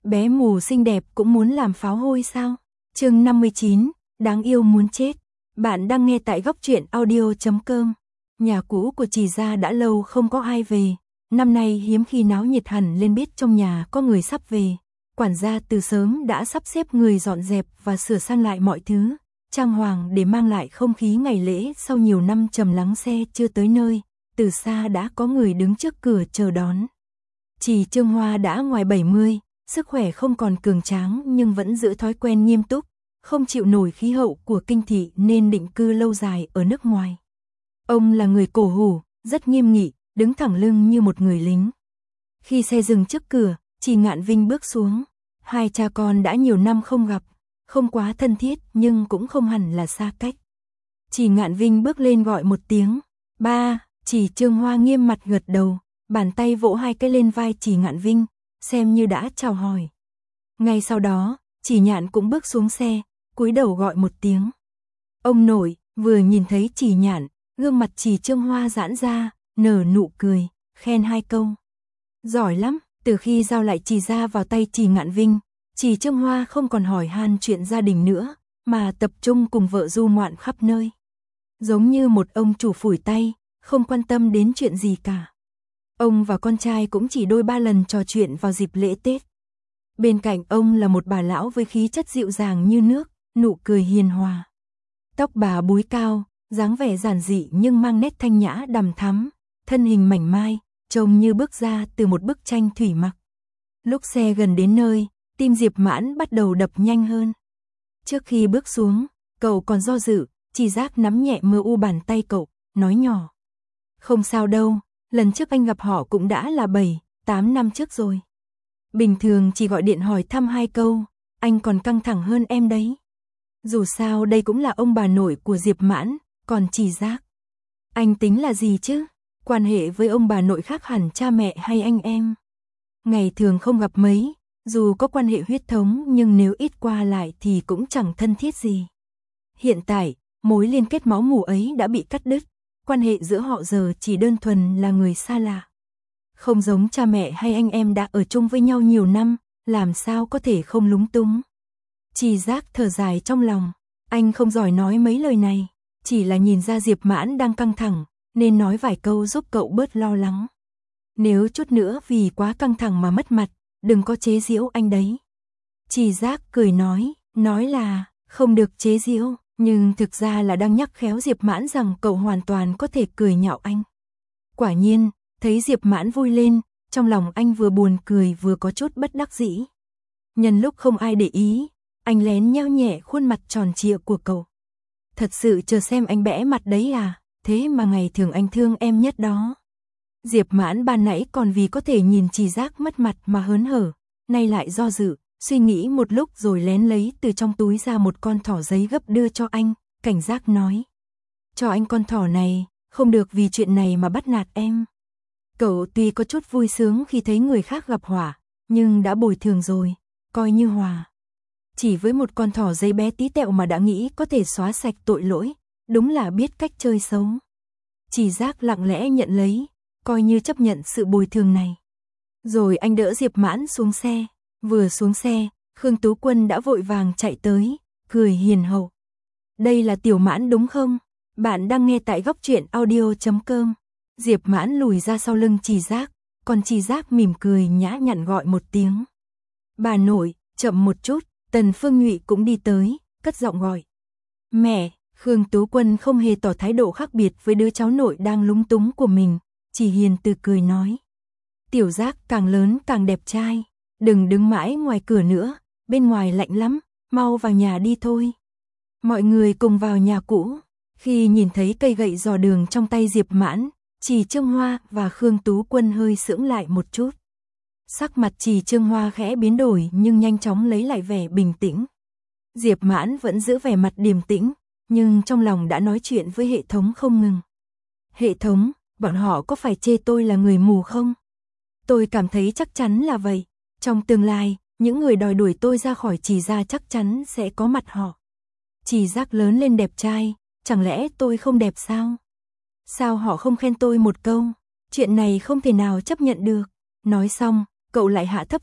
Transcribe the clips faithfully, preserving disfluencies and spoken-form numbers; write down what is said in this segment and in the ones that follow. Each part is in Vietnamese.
Bé mù xinh đẹp cũng muốn làm pháo hôi sao? Chương năm mươi chín, đáng yêu muốn chết. Bạn đang nghe tại góc truyện audio chấm com. Nhà cũ của Trì gia đã lâu không có ai về. Năm nay hiếm khi náo nhiệt hẳn lên, biết trong nhà có người sắp về. Quản gia từ sớm đã sắp xếp người dọn dẹp và sửa sang lại mọi thứ, trang hoàng để mang lại không khí ngày lễ. Sau nhiều năm trầm lắng, xe chưa tới nơi, từ xa đã có người đứng trước cửa chờ đón. Trì Trương Hoa đã ngoài bảy mươi, sức khỏe không còn cường tráng nhưng vẫn giữ thói quen nghiêm túc, không chịu nổi khí hậu của kinh thị nên định cư lâu dài ở nước ngoài. Ông là người cổ hủ, rất nghiêm nghị, đứng thẳng lưng như một người lính. Khi xe dừng trước cửa, Trì Ngạn Vinh bước xuống. Hai cha con đã nhiều năm không gặp, không quá thân thiết nhưng cũng không hẳn là xa cách. Trì Ngạn Vinh bước lên gọi một tiếng, ba. Trì Trương Hoa nghiêm mặt gật đầu, bàn tay vỗ hai cái lên vai Trì Ngạn Vinh, xem như đã chào hỏi. Ngay sau đó, Trì Nhạn cũng bước xuống xe, cúi đầu gọi một tiếng. Ông nội, vừa nhìn thấy Trì Nhạn, gương mặt Trì Trương Hoa giãn ra, nở nụ cười, khen hai câu. Giỏi lắm. Từ khi giao lại Trì gia vào tay Trì Ngạn Vinh, Trì Trương Hoa không còn hỏi han chuyện gia đình nữa, mà tập trung cùng vợ du ngoạn khắp nơi. Giống như một ông chủ phủi tay, không quan tâm đến chuyện gì cả. Ông và con trai cũng chỉ đôi ba lần trò chuyện vào dịp lễ Tết. Bên cạnh ông là một bà lão với khí chất dịu dàng như nước, nụ cười hiền hòa. Tóc bà búi cao, dáng vẻ giản dị nhưng mang nét thanh nhã đằm thắm, thân hình mảnh mai, trông như bước ra từ một bức tranh thủy mặc. Lúc xe gần đến nơi, tim Diệp Mãn bắt đầu đập nhanh hơn. Trước khi bước xuống, cậu còn do dự, Trì Giác nắm nhẹ mờ u bàn tay cậu, nói nhỏ. Không sao đâu, lần trước anh gặp họ cũng đã là bảy, tám năm trước rồi. Bình thường chỉ gọi điện hỏi thăm hai câu, anh còn căng thẳng hơn em đấy. Dù sao đây cũng là ông bà nội của Diệp Mãn, còn Trì Giác. Anh tính là gì chứ? Quan hệ với ông bà nội khác hẳn cha mẹ hay anh em. Ngày thường không gặp mấy, dù có quan hệ huyết thống nhưng nếu ít qua lại thì cũng chẳng thân thiết gì. Hiện tại, mối liên kết máu mủ ấy đã bị cắt đứt, quan hệ giữa họ giờ chỉ đơn thuần là người xa lạ. Không giống cha mẹ hay anh em đã ở chung với nhau nhiều năm, làm sao có thể không lúng túng. Trì Giác thở dài trong lòng, anh không giỏi nói mấy lời này, chỉ là nhìn ra Diệp Mãn đang căng thẳng, nên nói vài câu giúp cậu bớt lo lắng. Nếu chút nữa vì quá căng thẳng mà mất mặt, đừng có chế giễu anh đấy. Trì Giác cười nói, nói là không được chế giễu, nhưng thực ra là đang nhắc khéo Diệp Mãn rằng cậu hoàn toàn có thể cười nhạo anh. Quả nhiên, thấy Diệp Mãn vui lên, trong lòng anh vừa buồn cười vừa có chút bất đắc dĩ. Nhân lúc không ai để ý, anh lén nheo nhẹ khuôn mặt tròn trịa của cậu. Thật sự chờ xem anh bẽ mặt đấy à? Thế mà ngày thường anh thương em nhất đó. Diệp Mãn ban nãy còn vì có thể nhìn Trì Giác mất mặt mà hớn hở, nay lại do dự, suy nghĩ một lúc rồi lén lấy từ trong túi ra một con thỏ giấy gấp đưa cho anh, cảnh giác nói. Cho anh con thỏ này, không được vì chuyện này mà bắt nạt em. Cậu tuy có chút vui sướng khi thấy người khác gặp họa, nhưng đã bồi thường rồi, coi như hòa. Chỉ với một con thỏ giấy bé tí tẹo mà đã nghĩ có thể xóa sạch tội lỗi. Đúng là biết cách chơi xấu. Trì Giác lặng lẽ nhận lấy, coi như chấp nhận sự bồi thường này. Rồi anh đỡ Diệp Mãn xuống xe. Vừa xuống xe, Khương Tú Quân đã vội vàng chạy tới, cười hiền hậu. Đây là Tiểu Mãn đúng không? Bạn đang nghe tại góc truyện audio chấm com. Diệp Mãn lùi ra sau lưng Trì Giác, còn Trì Giác mỉm cười nhã nhặn gọi một tiếng. Bà nội, chậm một chút. Tần Phương Nhụy cũng đi tới, cất giọng gọi. Mẹ. Khương Tú Quân không hề tỏ thái độ khác biệt với đứa cháu nội đang lúng túng của mình, chỉ hiền từ cười nói. Tiểu Giác càng lớn càng đẹp trai, đừng đứng mãi ngoài cửa nữa, bên ngoài lạnh lắm, mau vào nhà đi thôi. Mọi người cùng vào nhà cũ, khi nhìn thấy cây gậy dò đường trong tay Diệp Mãn, Trì Trương Hoa và Khương Tú Quân hơi sững lại một chút. Sắc mặt Trì Trương Hoa khẽ biến đổi nhưng nhanh chóng lấy lại vẻ bình tĩnh. Diệp Mãn vẫn giữ vẻ mặt điềm tĩnh, nhưng trong lòng đã nói chuyện với hệ thống không ngừng. Hệ thống, bọn họ có phải chê tôi là người mù không? Tôi cảm thấy chắc chắn là vậy. Trong tương lai, những người đòi đuổi tôi ra khỏi Trì gia chắc chắn sẽ có mặt họ. Trì Giác lớn lên đẹp trai, chẳng lẽ tôi không đẹp sao? Sao họ không khen tôi một câu? Chuyện này không thể nào chấp nhận được. Nói xong, cậu lại hạ thấp giọng,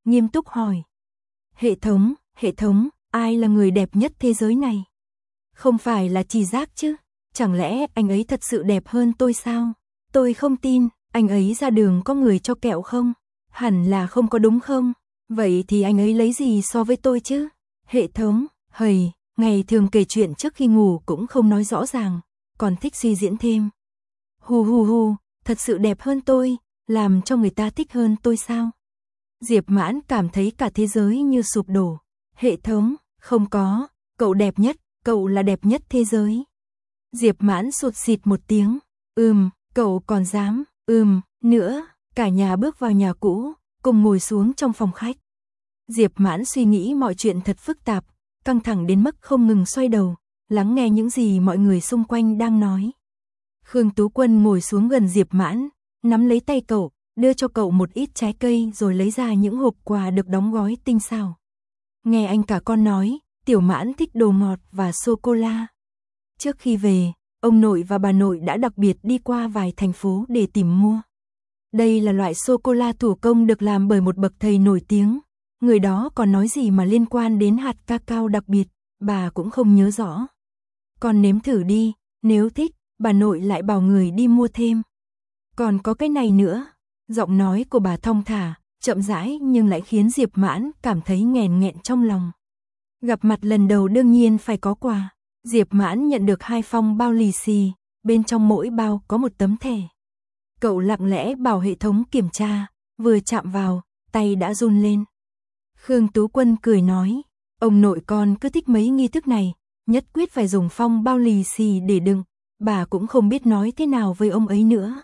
nghiêm túc hỏi. Hệ thống, hệ thống, ai là người đẹp nhất thế giới này? Không phải là Trì Giác chứ? Chẳng lẽ anh ấy thật sự đẹp hơn tôi sao? Tôi không tin, anh ấy ra đường có người cho kẹo không? Hẳn là không có đúng không? Vậy thì anh ấy lấy gì so với tôi chứ? Hệ thống, hầy, ngày thường kể chuyện trước khi ngủ cũng không nói rõ ràng, còn thích suy diễn thêm. Hù hù hù, thật sự đẹp hơn tôi, làm cho người ta thích hơn tôi sao? Diệp Mãn cảm thấy cả thế giới như sụp đổ. Hệ thống, không có, cậu đẹp nhất, cậu là đẹp nhất thế giới. Diệp Mãn sụt sịt một tiếng, ừm, cậu còn dám, ừm, nữa, cả nhà bước vào nhà cũ, cùng ngồi xuống trong phòng khách. Diệp Mãn suy nghĩ mọi chuyện thật phức tạp, căng thẳng đến mức không ngừng xoay đầu, lắng nghe những gì mọi người xung quanh đang nói. Khương Tú Quân ngồi xuống gần Diệp Mãn, nắm lấy tay cậu, đưa cho cậu một ít trái cây rồi lấy ra những hộp quà được đóng gói tinh xảo. Nghe anh cả con nói, Tiểu Mãn thích đồ ngọt và sô-cô-la. Trước khi về, ông nội và bà nội đã đặc biệt đi qua vài thành phố để tìm mua. Đây là loại sô-cô-la thủ công được làm bởi một bậc thầy nổi tiếng. Người đó còn nói gì mà liên quan đến hạt cacao đặc biệt, bà cũng không nhớ rõ. Con nếm thử đi, nếu thích, bà nội lại bảo người đi mua thêm. Còn có cái này nữa. Giọng nói của bà thong thả, chậm rãi nhưng lại khiến Diệp Mãn cảm thấy nghẹn nghẹn trong lòng. Gặp mặt lần đầu đương nhiên phải có quà. Diệp Mãn nhận được hai phong bao lì xì, bên trong mỗi bao có một tấm thẻ. Cậu lặng lẽ bảo hệ thống kiểm tra, vừa chạm vào, tay đã run lên. Khương Tú Quân cười nói, ông nội con cứ thích mấy nghi thức này, nhất quyết phải dùng phong bao lì xì để đựng, bà cũng không biết nói thế nào với ông ấy nữa.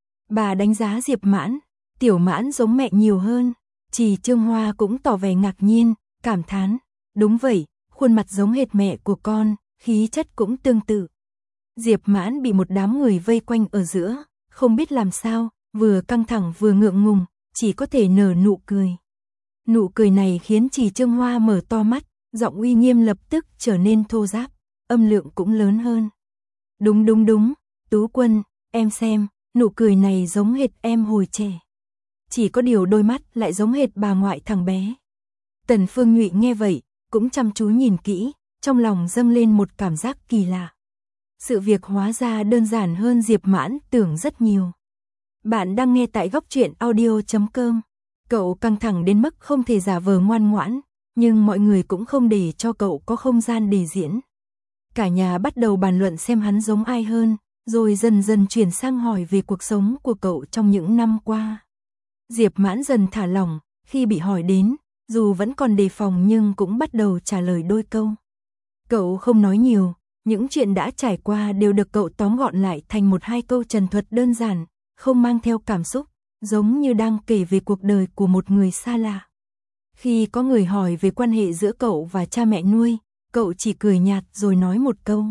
Bà đánh giá Diệp Mãn, Tiểu Mãn giống mẹ nhiều hơn. Chỉ Trương Hoa cũng tỏ vẻ ngạc nhiên, cảm thán, đúng vậy, khuôn mặt giống hệt mẹ của con, khí chất cũng tương tự. Diệp Mãn bị một đám người vây quanh ở giữa, không biết làm sao, vừa căng thẳng vừa ngượng ngùng, chỉ có thể nở nụ cười. Nụ cười này khiến Chỉ Trương Hoa mở to mắt, giọng uy nghiêm lập tức trở nên thô ráp, âm lượng cũng lớn hơn. Đúng đúng đúng, Tú Quân, em xem, nụ cười này giống hệt em hồi trẻ. Chỉ có điều đôi mắt lại giống hệt bà ngoại thằng bé. Tần Phương Nhụy nghe vậy, cũng chăm chú nhìn kỹ, trong lòng dâng lên một cảm giác kỳ lạ. Sự việc hóa ra đơn giản hơn Diệp Mãn tưởng rất nhiều. Bạn đang nghe tại góc truyện audio chấm com. Cậu căng thẳng đến mức không thể giả vờ ngoan ngoãn, nhưng mọi người cũng không để cho cậu có không gian để diễn. Cả nhà bắt đầu bàn luận xem hắn giống ai hơn, rồi dần dần chuyển sang hỏi về cuộc sống của cậu trong những năm qua. Diệp Mãn dần thả lỏng, khi bị hỏi đến, dù vẫn còn đề phòng nhưng cũng bắt đầu trả lời đôi câu. Cậu không nói nhiều, những chuyện đã trải qua đều được cậu tóm gọn lại thành một hai câu trần thuật đơn giản, không mang theo cảm xúc, giống như đang kể về cuộc đời của một người xa lạ. Khi có người hỏi về quan hệ giữa cậu và cha mẹ nuôi, cậu chỉ cười nhạt rồi nói một câu.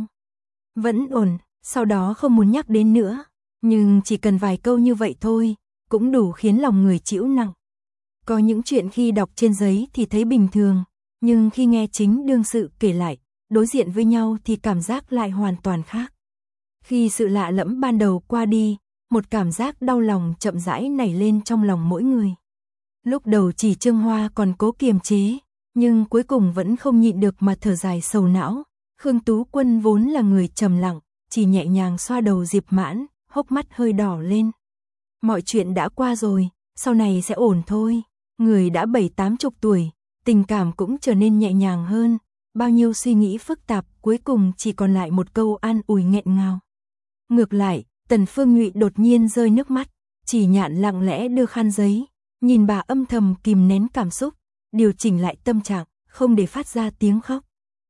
Vẫn ổn, sau đó không muốn nhắc đến nữa, nhưng chỉ cần vài câu như vậy thôi, cũng đủ khiến lòng người chịu nặng. Có những chuyện khi đọc trên giấy thì thấy bình thường, nhưng khi nghe chính đương sự kể lại, đối diện với nhau thì cảm giác lại hoàn toàn khác. Khi sự lạ lẫm ban đầu qua đi, một cảm giác đau lòng chậm rãi nảy lên trong lòng mỗi người. Lúc đầu Chỉ Trương Hoa còn cố kiềm chế, nhưng cuối cùng vẫn không nhịn được mà thở dài sầu não. Khương Tú Quân vốn là người trầm lặng, chỉ nhẹ nhàng xoa đầu Diệp Mãn, hốc mắt hơi đỏ lên. Mọi chuyện đã qua rồi, sau này sẽ ổn thôi. Người đã bảy tám chục tuổi, tình cảm cũng trở nên nhẹ nhàng hơn. Bao nhiêu suy nghĩ phức tạp cuối cùng chỉ còn lại một câu an ủi nghẹn ngào. Ngược lại, Tần Phương Nhụy đột nhiên rơi nước mắt, Chỉ Nhạn lặng lẽ đưa khăn giấy, nhìn bà âm thầm kìm nén cảm xúc, điều chỉnh lại tâm trạng, không để phát ra tiếng khóc.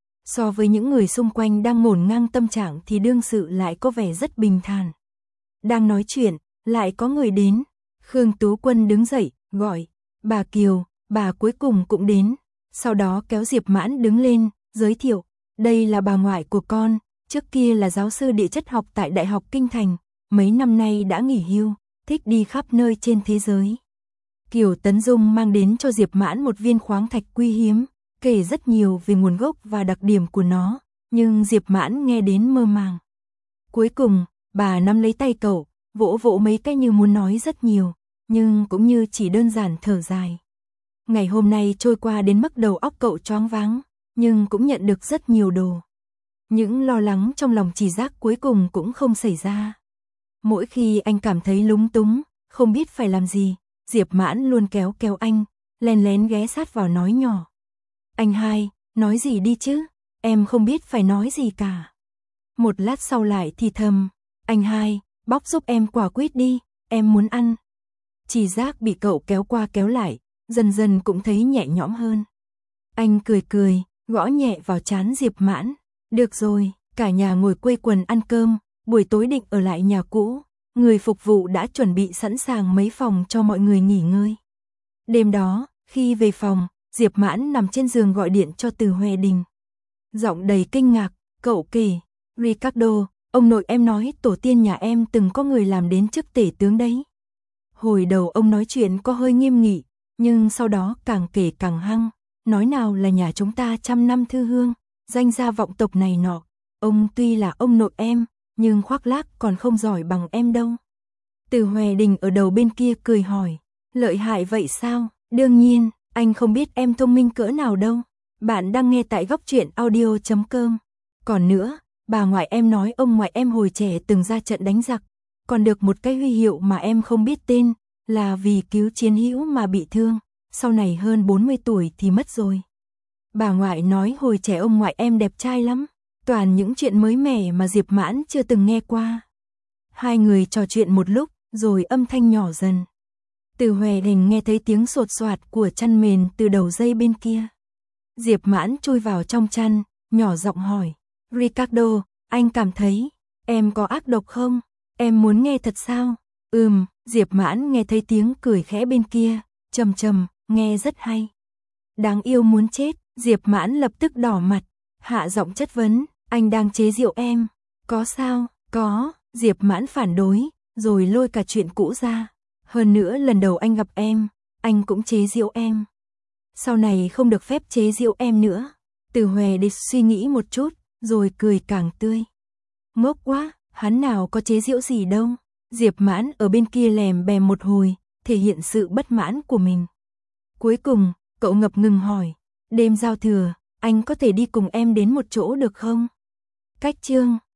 So với những người xung quanh đang ngổn ngang tâm trạng thì đương sự lại có vẻ rất bình thản. Đang nói chuyện, lại có người đến. Khương Tú Quân đứng dậy, gọi, bà Kiều, bà cuối cùng cũng đến. Sau đó kéo Diệp Mãn đứng lên, giới thiệu, đây là bà ngoại của con, trước kia là giáo sư địa chất học tại Đại học Kinh Thành, mấy năm nay đã nghỉ hưu, thích đi khắp nơi trên thế giới. Kiều Tấn Dung mang đến cho Diệp Mãn một viên khoáng thạch quý hiếm, kể rất nhiều về nguồn gốc và đặc điểm của nó, nhưng Diệp Mãn nghe đến mơ màng. Cuối cùng, bà nắm lấy tay cậu, vỗ vỗ mấy cái như muốn nói rất nhiều, nhưng cũng như chỉ đơn giản thở dài. Ngày hôm nay trôi qua đến mức đầu óc cậu choáng váng, nhưng cũng nhận được rất nhiều đồ. Những lo lắng trong lòng Chỉ Giác cuối cùng cũng không xảy ra. Mỗi khi anh cảm thấy lúng túng, không biết phải làm gì, Diệp Mãn luôn kéo kéo anh, lén lén ghé sát vào nói nhỏ. Anh hai, nói gì đi chứ, em không biết phải nói gì cả. Một lát sau lại thì thầm, anh hai, bóc giúp em quả quýt đi, em muốn ăn. Chỉ Giác bị cậu kéo qua kéo lại, dần dần cũng thấy nhẹ nhõm hơn. Anh cười cười, gõ nhẹ vào trán Diệp Mãn. Được rồi, cả nhà ngồi quây quần ăn cơm, buổi tối định ở lại nhà cũ. Người phục vụ đã chuẩn bị sẵn sàng mấy phòng cho mọi người nghỉ ngơi. Đêm đó, khi về phòng, Diệp Mãn nằm trên giường gọi điện cho Từ Hoè Đình. Giọng đầy kinh ngạc, cậu kể, Ricardo, ông nội em nói tổ tiên nhà em từng có người làm đến chức tể tướng đấy. Hồi đầu ông nói chuyện có hơi nghiêm nghị, nhưng sau đó càng kể càng hăng, nói nào là nhà chúng ta trăm năm thư hương, danh gia vọng tộc này nọ. Ông tuy là ông nội em, nhưng khoác lác còn không giỏi bằng em đâu. Từ Hoè Đình ở đầu bên kia cười hỏi, lợi hại vậy sao? Đương nhiên, anh không biết em thông minh cỡ nào đâu. Bạn đang nghe tại góc truyện audio chấm com. Còn nữa, bà ngoại em nói ông ngoại em hồi trẻ từng ra trận đánh giặc, còn được một cái huy hiệu mà em không biết tên, là vì cứu chiến hữu mà bị thương, sau này hơn bốn mươi tuổi thì mất rồi. Bà ngoại nói hồi trẻ ông ngoại em đẹp trai lắm, toàn những chuyện mới mẻ mà Diệp Mãn chưa từng nghe qua. Hai người trò chuyện một lúc, rồi âm thanh nhỏ dần. Từ Hoè Đình nghe thấy tiếng sột soạt của chăn mền từ đầu dây bên kia. Diệp Mãn chui vào trong chăn, nhỏ giọng hỏi, Ricardo, anh cảm thấy, em có ác độc không? Em muốn nghe thật sao? Ừm, Diệp Mãn nghe thấy tiếng cười khẽ bên kia, trầm trầm, nghe rất hay. Đáng yêu muốn chết, Diệp Mãn lập tức đỏ mặt, hạ giọng chất vấn, anh đang chế giễu em. Có sao? Có, Diệp Mãn phản đối, rồi lôi cả chuyện cũ ra. Hơn nữa lần đầu anh gặp em, anh cũng chế giễu em. Sau này không được phép chế giễu em nữa. Từ Hoè Đình suy nghĩ một chút, rồi cười càng tươi. Ngốc quá, hắn nào có chế giễu gì đâu. Diệp Mãn ở bên kia lèm bèm một hồi, thể hiện sự bất mãn của mình. Cuối cùng, cậu ngập ngừng hỏi, đêm giao thừa, anh có thể đi cùng em đến một chỗ được không? Cách chương